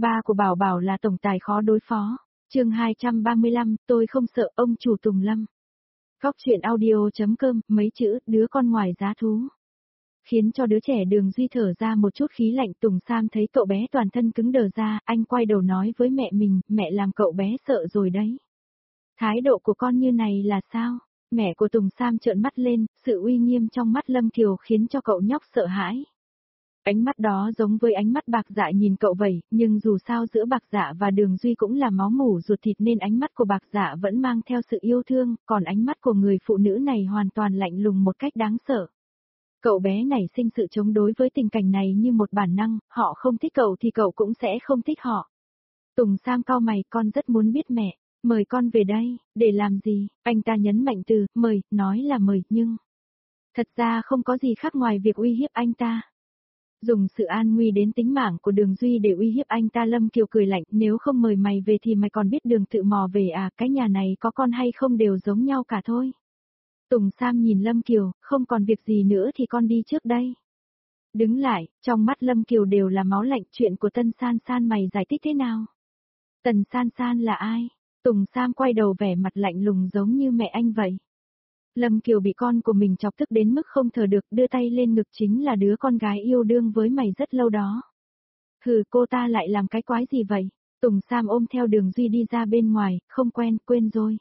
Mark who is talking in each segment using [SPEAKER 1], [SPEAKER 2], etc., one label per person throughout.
[SPEAKER 1] Ba của Bảo Bảo là tổng tài khó đối phó. Chương 235, tôi không sợ ông chủ Tùng Lâm. Góc truyện audio.com, mấy chữ, đứa con ngoài giá thú. Khiến cho đứa trẻ Đường Duy thở ra một chút khí lạnh. Tùng Sam thấy cậu bé toàn thân cứng đờ ra, anh quay đầu nói với mẹ mình, mẹ làm cậu bé sợ rồi đấy. Thái độ của con như này là sao? Mẹ của Tùng Sam trợn mắt lên, sự uy nghiêm trong mắt Lâm Kiều khiến cho cậu nhóc sợ hãi. Ánh mắt đó giống với ánh mắt Bạc Dạ nhìn cậu vậy, nhưng dù sao giữa Bạc Dạ và Đường Duy cũng là máu mủ ruột thịt nên ánh mắt của Bạc Dạ vẫn mang theo sự yêu thương, còn ánh mắt của người phụ nữ này hoàn toàn lạnh lùng một cách đáng sợ. Cậu bé nảy sinh sự chống đối với tình cảnh này như một bản năng, họ không thích cậu thì cậu cũng sẽ không thích họ. Tùng Sam cau mày, con rất muốn biết mẹ, mời con về đây, để làm gì? Anh ta nhấn mạnh từ, mời, nói là mời, nhưng thật ra không có gì khác ngoài việc uy hiếp anh ta. Dùng sự an nguy đến tính mạng của Đường Duy để uy hiếp anh ta. Lâm Kiều cười lạnh, nếu không mời mày về thì mày còn biết đường tự mò về à, cái nhà này có con hay không đều giống nhau cả thôi. Tùng Sam nhìn Lâm Kiều, không còn việc gì nữa thì con đi trước đây. Đứng lại, trong mắt Lâm Kiều đều là máu lạnh. Chuyện của Tân San San mày giải thích thế nào? Tần San San là ai? Tùng Sam quay đầu vẻ mặt lạnh lùng giống như mẹ anh vậy. Lâm Kiều bị con của mình chọc tức đến mức không thở được, đưa tay lên ngực, chính là đứa con gái yêu đương với mày rất lâu đó. Hừ, cô ta lại làm cái quái gì vậy? Tùng Sam ôm theo Đường Duy đi ra bên ngoài, không quen, quên rồi.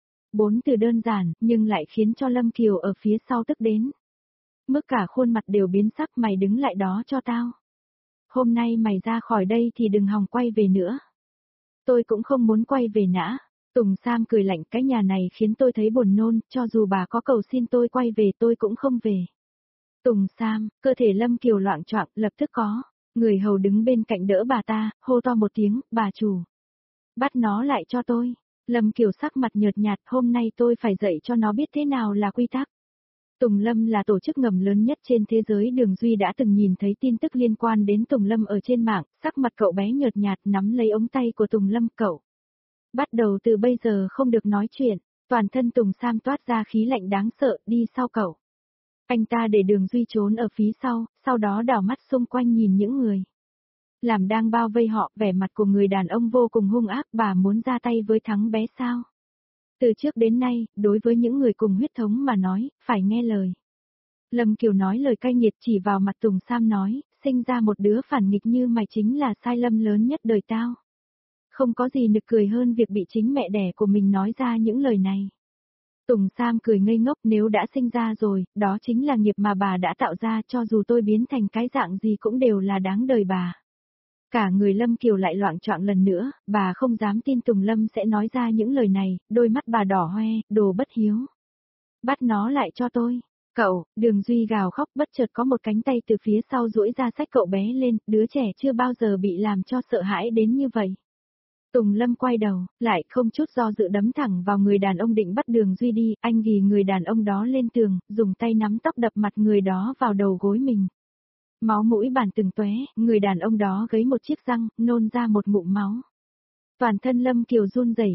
[SPEAKER 1] 4 từ đơn giản, nhưng lại khiến cho Lâm Kiều ở phía sau tức đến. Mức cả khuôn mặt đều biến sắc, mày đứng lại đó cho tao. Hôm nay mày ra khỏi đây thì đừng hòng quay về nữa. Tôi cũng không muốn quay về nã. Tùng Sam cười lạnh, cái nhà này khiến tôi thấy buồn nôn, cho dù bà có cầu xin tôi quay về tôi cũng không về. Tùng Sam, cơ thể Lâm Kiều loạng choạng, lập tức có người hầu đứng bên cạnh đỡ bà ta, hô to một tiếng, bà chủ. Bắt nó lại cho tôi. Lâm Kiều sắc mặt nhợt nhạt, hôm nay tôi phải dạy cho nó biết thế nào là quy tắc. Tùng Lâm là tổ chức ngầm lớn nhất trên thế giới. Đường Duy đã từng nhìn thấy tin tức liên quan đến Tùng Lâm ở trên mạng, sắc mặt cậu bé nhợt nhạt nắm lấy ống tay của Tùng Lâm, cậu. Bắt đầu từ bây giờ không được nói chuyện. Toàn thân Tùng Sam toát ra khí lạnh đáng sợ, đi sau cậu. Anh ta để Đường Duy trốn ở phía sau đó đảo mắt xung quanh nhìn những người làm đang bao vây họ. Vẻ mặt của người đàn ông vô cùng hung ác, bà muốn ra tay với thằng bé sao? Từ trước đến nay, đối với những người cùng huyết thống mà nói, phải nghe lời. Lâm Kiều nói lời cay nghiệt chỉ vào mặt Tùng Sam nói, sinh ra một đứa phản nghịch như mày chính là sai lầm lớn nhất đời tao. Không có gì nực cười hơn việc bị chính mẹ đẻ của mình nói ra những lời này. Tùng Sam cười ngây ngốc, nếu đã sinh ra rồi, đó chính là nghiệp mà bà đã tạo ra, cho dù tôi biến thành cái dạng gì cũng đều là đáng đời bà. Cả người Lâm Kiều lại loạng choạng lần nữa, bà không dám tin Tùng Lâm sẽ nói ra những lời này, đôi mắt bà đỏ hoe, đồ bất hiếu. Bắt nó lại cho tôi. Cậu, Đường Duy gào khóc, bất chợt có một cánh tay từ phía sau duỗi ra xách cậu bé lên, đứa trẻ chưa bao giờ bị làm cho sợ hãi đến như vậy. Tùng Lâm quay đầu, lại không chút do dự đấm thẳng vào người đàn ông định bắt Đường Duy đi, anh ghì người đàn ông đó lên tường, dùng tay nắm tóc đập mặt người đó vào đầu gối mình. Máu mũi bàn từng tóe, người đàn ông đó gấy một chiếc răng, nôn ra một ngụm máu. Toàn thân Lâm Kiều run rẩy,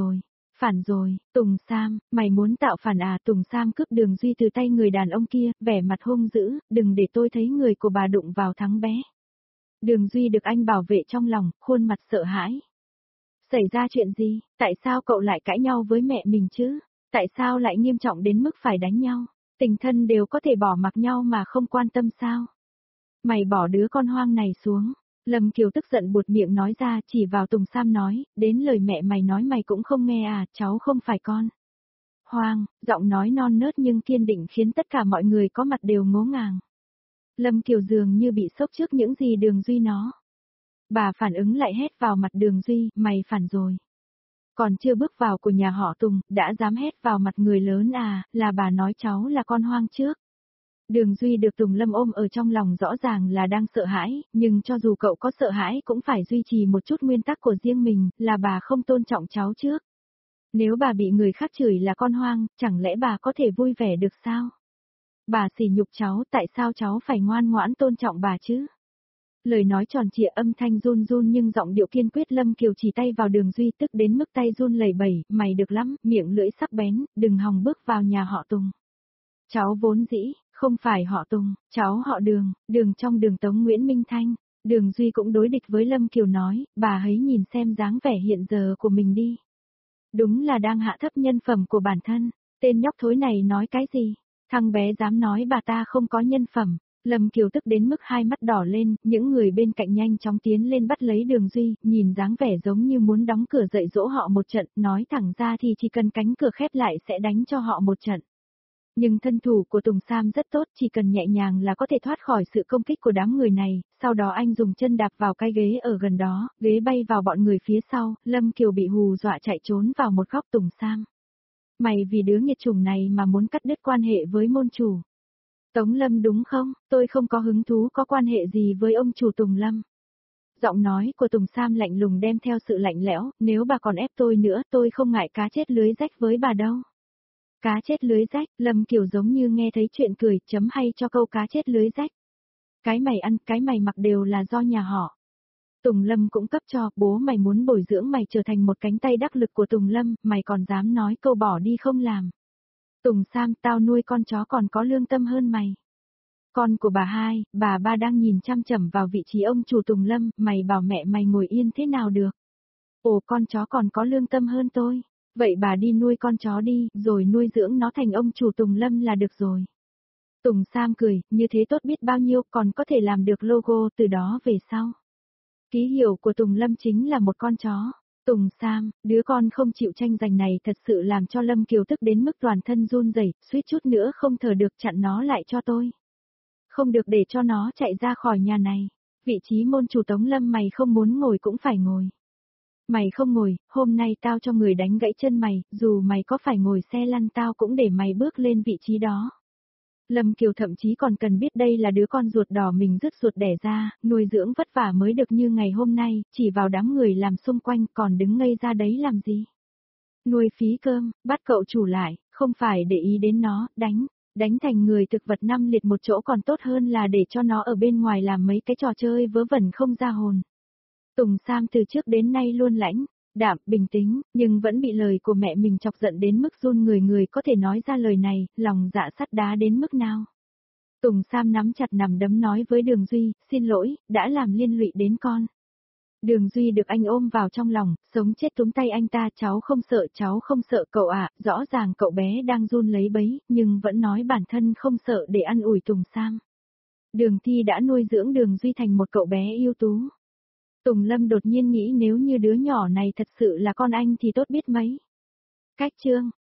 [SPEAKER 1] phản rồi, Tùng Sam, mày muốn tạo phản à? Tùng Sam cướp Đường Duy từ tay người đàn ông kia, vẻ mặt hung dữ, đừng để tôi thấy người của bà đụng vào thằng bé. Đường Duy được anh bảo vệ trong lòng, khuôn mặt sợ hãi. Xảy ra chuyện gì? Tại sao cậu lại cãi nhau với mẹ mình chứ? Tại sao lại nghiêm trọng đến mức phải đánh nhau? Tình thân đều có thể bỏ mặc nhau mà không quan tâm sao? Mày bỏ đứa con hoang này xuống. Lâm Kiều tức giận buột miệng nói ra, chỉ vào Tùng Sam nói, đến lời mẹ mày nói mày cũng không nghe à, cháu không phải con hoang. Giọng nói non nớt nhưng kiên định khiến tất cả mọi người có mặt đều ngố ngàng. Lâm Kiều dường như bị sốc trước những gì Đường Duy nói. Bà phản ứng lại hét vào mặt Đường Duy, mày phản rồi. Còn chưa bước vào của nhà họ Tùng, đã dám hét vào mặt người lớn à, là bà nói cháu là con hoang trước. Đường Duy được Tùng Lâm ôm ở trong lòng rõ ràng là đang sợ hãi, nhưng cho dù cậu có sợ hãi cũng phải duy trì một chút nguyên tắc của riêng mình, là bà không tôn trọng cháu trước. Nếu bà bị người khác chửi là con hoang, chẳng lẽ bà có thể vui vẻ được sao? Bà sỉ nhục cháu, tại sao cháu phải ngoan ngoãn tôn trọng bà chứ? Lời nói tròn trịa, âm thanh run run nhưng giọng điệu kiên quyết. Lâm Kiều chỉ tay vào Đường Duy tức đến mức tay run lẩy bẩy, mày được lắm, miệng lưỡi sắc bén, đừng hòng bước vào nhà họ Tùng. Cháu vốn dĩ không phải họ Tùng, cháu họ Đường, Đường trong Đường Tống Nguyễn Minh Thanh. Đường Duy cũng đối địch với Lâm Kiều nói, bà hãy nhìn xem dáng vẻ hiện giờ của mình đi. Đúng là đang hạ thấp nhân phẩm của bản thân, tên nhóc thối này nói cái gì? Thằng bé dám nói bà ta không có nhân phẩm. Lâm Kiều tức đến mức hai mắt đỏ lên, những người bên cạnh nhanh chóng tiến lên bắt lấy Đường Duy, nhìn dáng vẻ giống như muốn đóng cửa dạy dỗ họ một trận, nói thẳng ra thì chỉ cần cánh cửa khép lại sẽ đánh cho họ một trận. Nhưng thân thủ của Tùng Sam rất tốt, chỉ cần nhẹ nhàng là có thể thoát khỏi sự công kích của đám người này, sau đó anh dùng chân đạp vào cái ghế ở gần đó, ghế bay vào bọn người phía sau, Lâm Kiều bị hù dọa chạy trốn vào một góc. Tùng Sam. Mày vì đứa nghiệt chủng này mà muốn cắt đứt quan hệ với môn chủ. Tống Lâm đúng không? Tôi không có hứng thú có quan hệ gì với ông chủ Tùng Lâm. Giọng nói của Tùng Sam lạnh lùng đem theo sự lạnh lẽo, nếu bà còn ép tôi nữa tôi không ngại cá chết lưới rách với bà đâu. Cá chết lưới rách, Lâm Kiều giống như nghe thấy chuyện cười, chấm hay cho câu cá chết lưới rách. Cái mày ăn, cái mày mặc đều là do nhà họ. Tùng Lâm cũng cấp cho, bố mày muốn bồi dưỡng mày trở thành một cánh tay đắc lực của Tùng Lâm, mày còn dám nói câu bỏ đi không làm. Tùng Sam, tao nuôi con chó còn có lương tâm hơn mày. Con của bà hai, bà ba đang nhìn chăm chằm vào vị trí ông chủ Tùng Lâm, mày bảo mẹ mày ngồi yên thế nào được. Ồ, con chó còn có lương tâm hơn tôi. Vậy bà đi nuôi con chó đi, rồi nuôi dưỡng nó thành ông chủ Tùng Lâm là được rồi. Tùng Sam cười, như thế tốt biết bao nhiêu, còn có thể làm được logo từ đó về sau. Ký hiệu của Tùng Lâm chính là một con chó. Tùng Sam, đứa con không chịu tranh giành này thật sự làm cho Lâm Kiều tức đến mức toàn thân run rẩy, suýt chút nữa không thở được, chặn nó lại cho tôi. Không được để cho nó chạy ra khỏi nhà này. Vị trí môn chủ Tống Lâm mày không muốn ngồi cũng phải ngồi. Mày không ngồi, hôm nay tao cho người đánh gãy chân mày, dù mày có phải ngồi xe lăn tao cũng để mày bước lên vị trí đó. Lâm Kiều thậm chí còn cần biết đây là đứa con ruột đỏ mình rứt ruột đẻ ra, nuôi dưỡng vất vả mới được như ngày hôm nay, chỉ vào đám người làm xung quanh còn đứng ngây ra đấy làm gì. Nuôi phí cơm, bắt cậu chủ lại, không phải để ý đến nó, đánh thành người thực vật 5 liệt một chỗ còn tốt hơn là để cho nó ở bên ngoài làm mấy cái trò chơi vớ vẩn không ra hồn. Tùng Sam từ trước đến nay luôn lãnh, đạm, bình tĩnh, nhưng vẫn bị lời của mẹ mình chọc giận đến mức run người có thể nói ra lời này, lòng dạ sắt đá đến mức nào. Tùng Sam nắm chặt nằm đấm nói với Đường Duy, xin lỗi, đã làm liên lụy đến con. Đường Duy được anh ôm vào trong lòng, sống chết túm tay anh ta, cháu không sợ cậu ạ, rõ ràng cậu bé đang run lấy bấy, nhưng vẫn nói bản thân không sợ để ăn ủi Tùng Sam. Đường Thi đã nuôi dưỡng Đường Duy thành một cậu bé ưu tú. Tùng Lâm đột nhiên nghĩ nếu như đứa nhỏ này thật sự là con anh thì tốt biết mấy. Cách chương